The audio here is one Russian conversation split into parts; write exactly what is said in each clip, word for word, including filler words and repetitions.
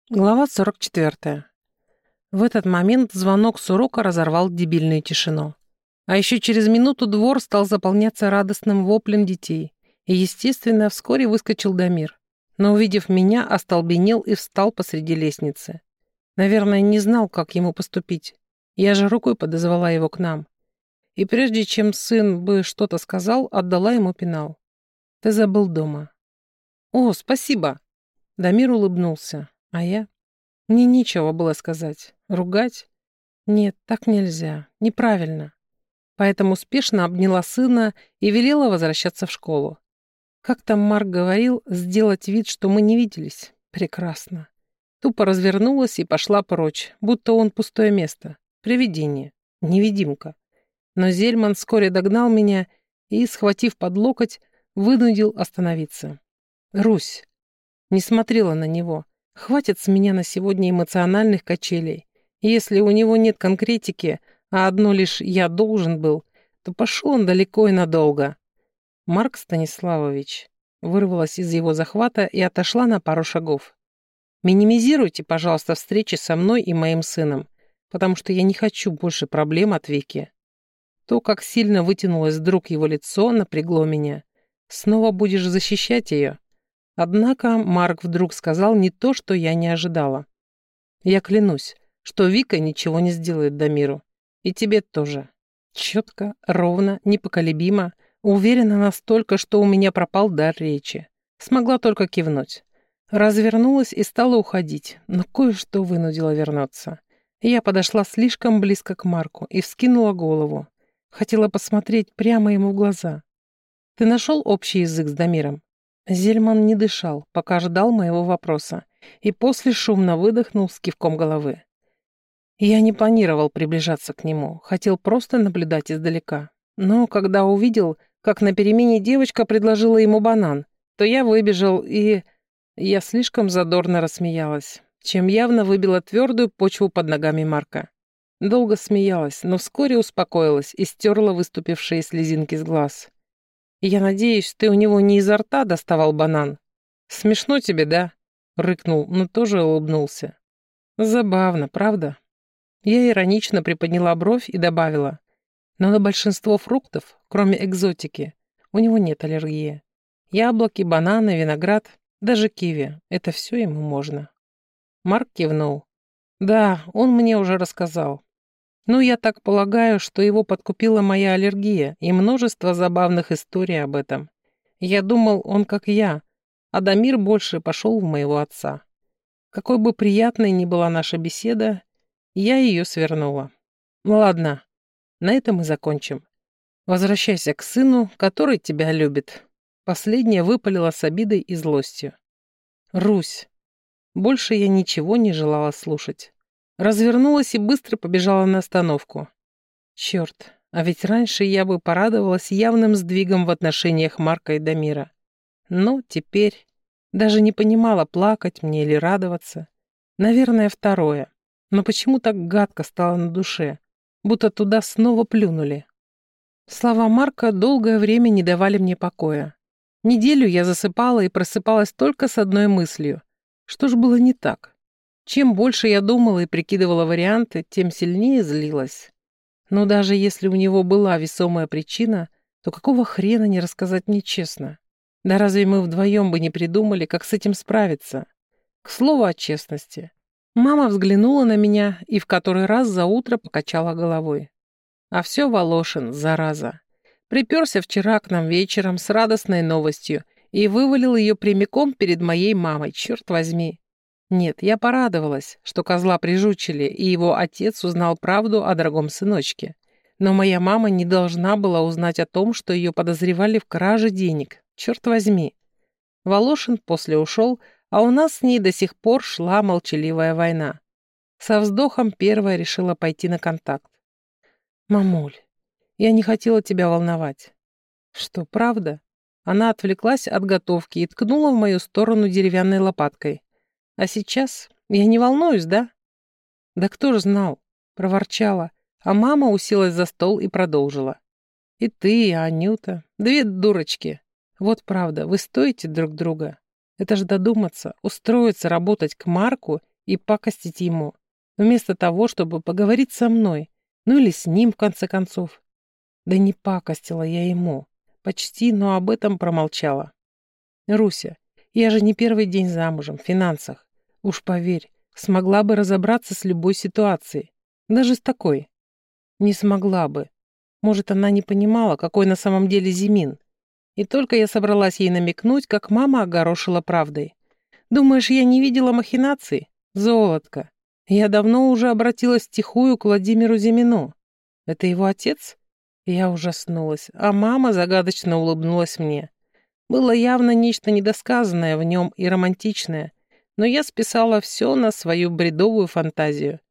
Глава сорок четвёртая. В этот момент звонок с урока разорвал дебильную тишину. А еще через минуту двор стал заполняться радостным воплем детей. И, естественно, вскоре выскочил Дамир. Но, увидев меня, остолбенел и встал посреди лестницы. Наверное, не знал, как ему поступить. Я же рукой подозвала его к нам. И прежде чем сын бы что-то сказал, отдала ему пенал. «Ты забыл дома». «О, спасибо!» Дамир улыбнулся. А я? Мне нечего было сказать. Ругать? Нет, так нельзя. Неправильно. Поэтому спешно обняла сына и велела возвращаться в школу. Как там Марк говорил, сделать вид, что мы не виделись? Прекрасно. Тупо развернулась и пошла прочь, будто он пустое место. Привидение. Невидимка. Но Зельман вскоре догнал меня и, схватив под локоть, вынудил остановиться. «Русь!» Не смотрела на него. Хватит с меня на сегодня эмоциональных качелей. Если у него нет конкретики, а одно лишь «я должен был», то пошел он далеко и надолго. Марк Станиславович вырвалась из его захвата и отошла на пару шагов. Минимизируйте, пожалуйста, встречи со мной и моим сыном, потому что я не хочу больше проблем от Вики. То, как сильно вытянулось вдруг его лицо, напрягло меня. Снова будешь защищать ее? Однако Марк вдруг сказал не то, что я не ожидала. Я клянусь, что Вика ничего не сделает Дамиру. И тебе тоже. Четко, ровно, непоколебимо, уверена настолько, что у меня пропал дар речи. Смогла только кивнуть. Развернулась и стала уходить, но кое-что вынудило вернуться. Я подошла слишком близко к Марку и вскинула голову. Хотела посмотреть прямо ему в глаза. «Ты нашел общий язык с Дамиром?» Зельман не дышал, пока ждал моего вопроса, и после шумно выдохнул с кивком головы. Я не планировал приближаться к нему, хотел просто наблюдать издалека. Но когда увидел, как на перемене девочка предложила ему банан, то я выбежал и... Я слишком задорно рассмеялась, чем явно выбила твердую почву под ногами Марка. Долго смеялась, но вскоре успокоилась и стерла выступившие слезинки с глаз. «Я надеюсь, ты у него не изо рта доставал банан?» «Смешно тебе, да?» — рыкнул, но тоже улыбнулся. «Забавно, правда?» Я иронично приподняла бровь и добавила. «Но на большинство фруктов, кроме экзотики, у него нет аллергии. Яблоки, бананы, виноград, даже киви — это все ему можно». Марк кивнул. «Да, он мне уже рассказал. Ну, я так полагаю, что его подкупила моя аллергия и множество забавных историй об этом. Я думал, он как я, а Дамир больше пошел в моего отца. Какой бы приятной ни была наша беседа, я ее свернула. Ну ладно, на этом и закончим. Возвращайся к сыну, который тебя любит». Последняя выпалила с обидой и злостью. «Русь». Больше я ничего не желала слушать. Развернулась и быстро побежала на остановку. Черт, а ведь раньше я бы порадовалась явным сдвигом в отношениях Марка и Дамира. Но теперь даже не понимала, плакать мне или радоваться. Наверное, второе. Но почему так гадко стало на душе? Будто туда снова плюнули. Слова Марка долгое время не давали мне покоя. Неделю я засыпала и просыпалась только с одной мыслью. Что ж было не так? Чем больше я думала и прикидывала варианты, тем сильнее злилась. Но даже если у него была весомая причина, то какого хрена не рассказать мне честно? Да разве мы вдвоем бы не придумали, как с этим справиться? К слову о честности. Мама взглянула на меня и в который раз за утро покачала головой. А все Волошин, зараза. Приперся вчера к нам вечером с радостной новостью и вывалил ее прямиком перед моей мамой, черт возьми. Нет, я порадовалась, что козла прижучили, и его отец узнал правду о дорогом сыночке. Но моя мама не должна была узнать о том, что ее подозревали в краже денег. Черт возьми. Волошин после ушел, а у нас с ней до сих пор шла молчаливая война. Со вздохом первая решила пойти на контакт. «Мамуль, я не хотела тебя волновать». «Что, правда?» Она отвлеклась от готовки и ткнула в мою сторону деревянной лопаткой. «А сейчас я не волнуюсь, да?» «Да кто ж знал?» — проворчала, а мама уселась за стол и продолжила. «И ты, и Анюта, две дурочки. Вот правда, вы стоите друг друга. Это ж додуматься, устроиться работать к Марку и пакостить ему, вместо того, чтобы поговорить со мной, ну или с ним, в конце концов. Да не пакостила я ему. Почти, но об этом промолчала. Руся, я же не первый день замужем, в финансах. Уж поверь, смогла бы разобраться с любой ситуацией. Даже с такой. Не смогла бы. Может, она не понимала, какой на самом деле Зимин. И только я собралась ей намекнуть, как мама огорошила правдой. Думаешь, я не видела махинаций? Золотко. Я давно уже обратилась втихую к Владимиру Зимину. Это его отец? Я ужаснулась, а мама загадочно улыбнулась мне. Было явно нечто недосказанное в нем и романтичное, но я списала все на свою бредовую фантазию.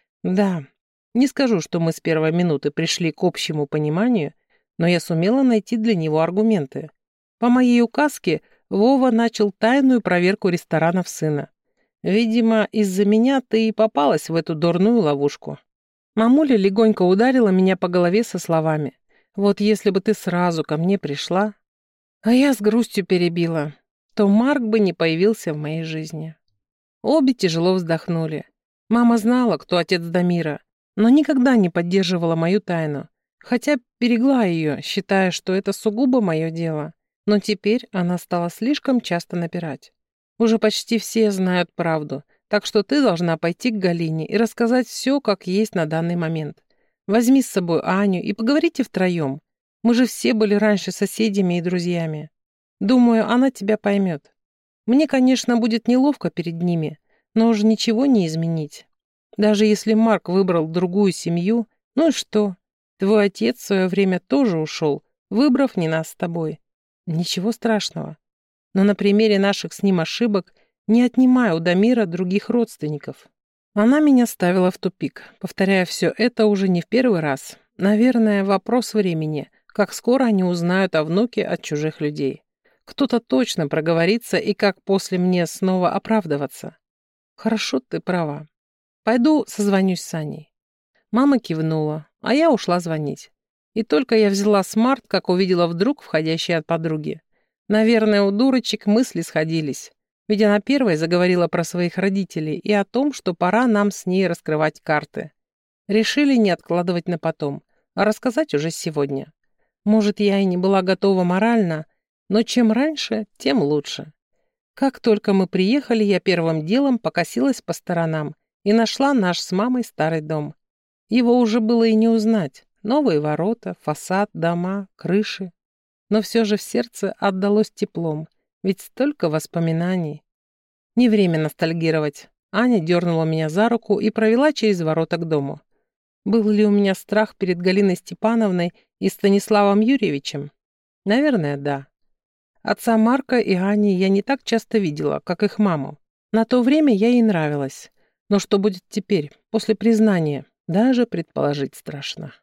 Да, не скажу, что мы с первой минуты пришли к общему пониманию, но я сумела найти для него аргументы. По моей указке Вова начал тайную проверку ресторанов сына. Видимо, из-за меня ты и попалась в эту дурную ловушку. Мамуля легонько ударила меня по голове со словами: «Вот если бы ты сразу ко мне пришла...» А я с грустью перебила, то Марк бы не появился в моей жизни. Обе тяжело вздохнули. Мама знала, кто отец Дамира, но никогда не поддерживала мою тайну, хотя берегла ее, считая, что это сугубо мое дело. Но теперь она стала слишком часто напирать. Уже почти все знают правду, так что ты должна пойти к Галине и рассказать все, как есть на данный момент. Возьми с собой Аню и поговорите втроем. Мы же все были раньше соседями и друзьями. Думаю, она тебя поймет. Мне, конечно, будет неловко перед ними, но уже ничего не изменить. Даже если Марк выбрал другую семью, ну и что? Твой отец в свое время тоже ушел, выбрав не нас с тобой. Ничего страшного. Но на примере наших с ним ошибок не отнимай у Дамира других родственников. Она меня ставила в тупик, повторяя все это уже не в первый раз. Наверное, вопрос времени, как скоро они узнают о внуке от чужих людей. Кто-то точно проговорится, и как после мне снова оправдываться. Хорошо, ты права. Пойду созвонюсь с Аней. Мама кивнула, а я ушла звонить. И только я взяла смарт, как увидела вдруг входящий от подруги. Наверное, у дурочек мысли сходились. Ведь она первой заговорила про своих родителей и о том, что пора нам с ней раскрывать карты. Решили не откладывать на потом, а рассказать уже сегодня. Может, я и не была готова морально, но чем раньше, тем лучше. Как только мы приехали, я первым делом покосилась по сторонам и нашла наш с мамой старый дом. Его уже было и не узнать. Новые ворота, фасад, дома, крыши. Но все же в сердце отдалось теплом, ведь столько воспоминаний. Не время ностальгировать. Аня дернула меня за руку и провела через ворота к дому. Был ли у меня страх перед Галиной Степановной и Станиславом Юрьевичем? Наверное, да. Отца Марка и Ани я не так часто видела, как их маму. На то время я ей нравилась. Но что будет теперь, после признания, даже предположить страшно.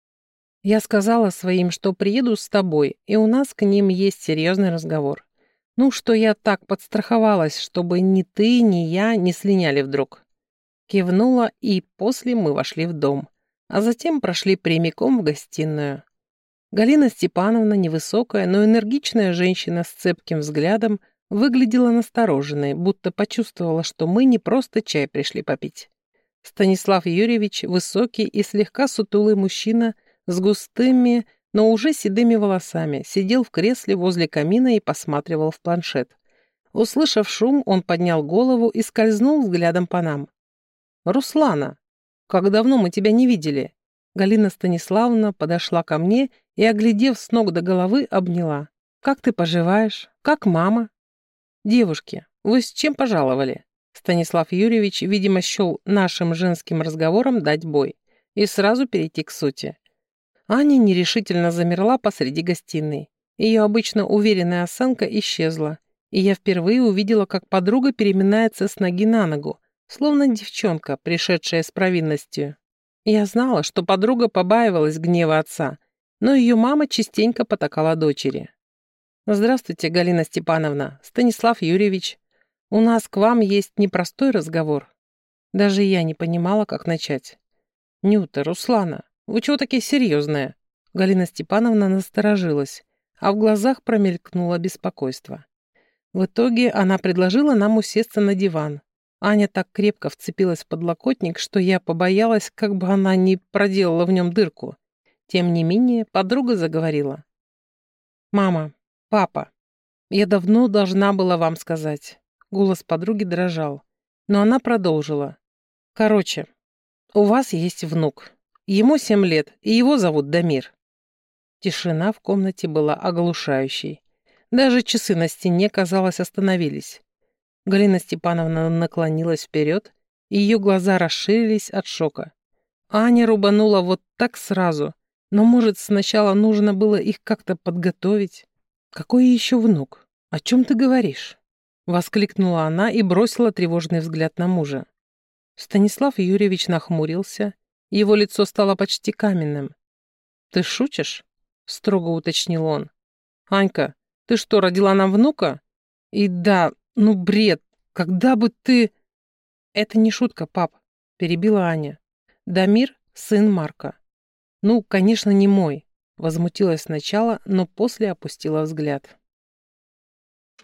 Я сказала своим, что приеду с тобой, и у нас к ним есть серьезный разговор. Ну, что я так подстраховалась, чтобы ни ты, ни я не слиняли вдруг. Кивнула, и после мы вошли в дом, а затем прошли прямиком в гостиную. Галина Степановна, невысокая, но энергичная женщина с цепким взглядом, выглядела настороженной, будто почувствовала, что мы не просто чай пришли попить. Станислав Юрьевич, высокий и слегка сутулый мужчина с густыми, но уже седыми волосами, сидел в кресле возле камина и посматривал в планшет. Услышав шум, он поднял голову и скользнул взглядом по нам. «Руслана, как давно мы тебя не видели?» Галина Станиславовна подошла ко мне и, оглядев с ног до головы, обняла. «Как ты поживаешь? Как мама?» «Девушки, вы с чем пожаловали?» Станислав Юрьевич, видимо, счел нашим женским разговором дать бой и сразу перейти к сути. Аня нерешительно замерла посреди гостиной. Ее обычно уверенная осанка исчезла, и я впервые увидела, как подруга переминается с ноги на ногу, словно девчонка, пришедшая с провинностью. Я знала, что подруга побаивалась гнева отца, но ее мама частенько потакала дочери. «Здравствуйте, Галина Степановна, Станислав Юрьевич. У нас к вам есть непростой разговор». Даже я не понимала, как начать. «Нюта, Руслана, вы чего такие серьезные?» Галина Степановна насторожилась, а в глазах промелькнуло беспокойство. В итоге она предложила нам усесться на диван. Аня так крепко вцепилась в подлокотник, что я побоялась, как бы она не проделала в нем дырку. Тем не менее, подруга заговорила. «Мама, папа, я давно должна была вам сказать». Голос подруги дрожал, но она продолжила. «Короче, у вас есть внук. Ему семь лет, и его зовут Дамир». Тишина в комнате была оглушающей. Даже часы на стене, казалось, остановились. Галина Степановна наклонилась вперед, и ее глаза расширились от шока. Аня рубанула вот так сразу, но, может, сначала нужно было их как-то подготовить? «Какой еще внук? О чем ты говоришь?» Воскликнула она и бросила тревожный взгляд на мужа. Станислав Юрьевич нахмурился, его лицо стало почти каменным. «Ты шутишь?» — строго уточнил он. «Анька, ты что, родила нам внука? И да, ну бред, когда бы ты...» «Это не шутка, пап», — перебила Аня. «Дамир — сын Марка». «Ну, конечно, не мой», — возмутилась сначала, но после опустила взгляд.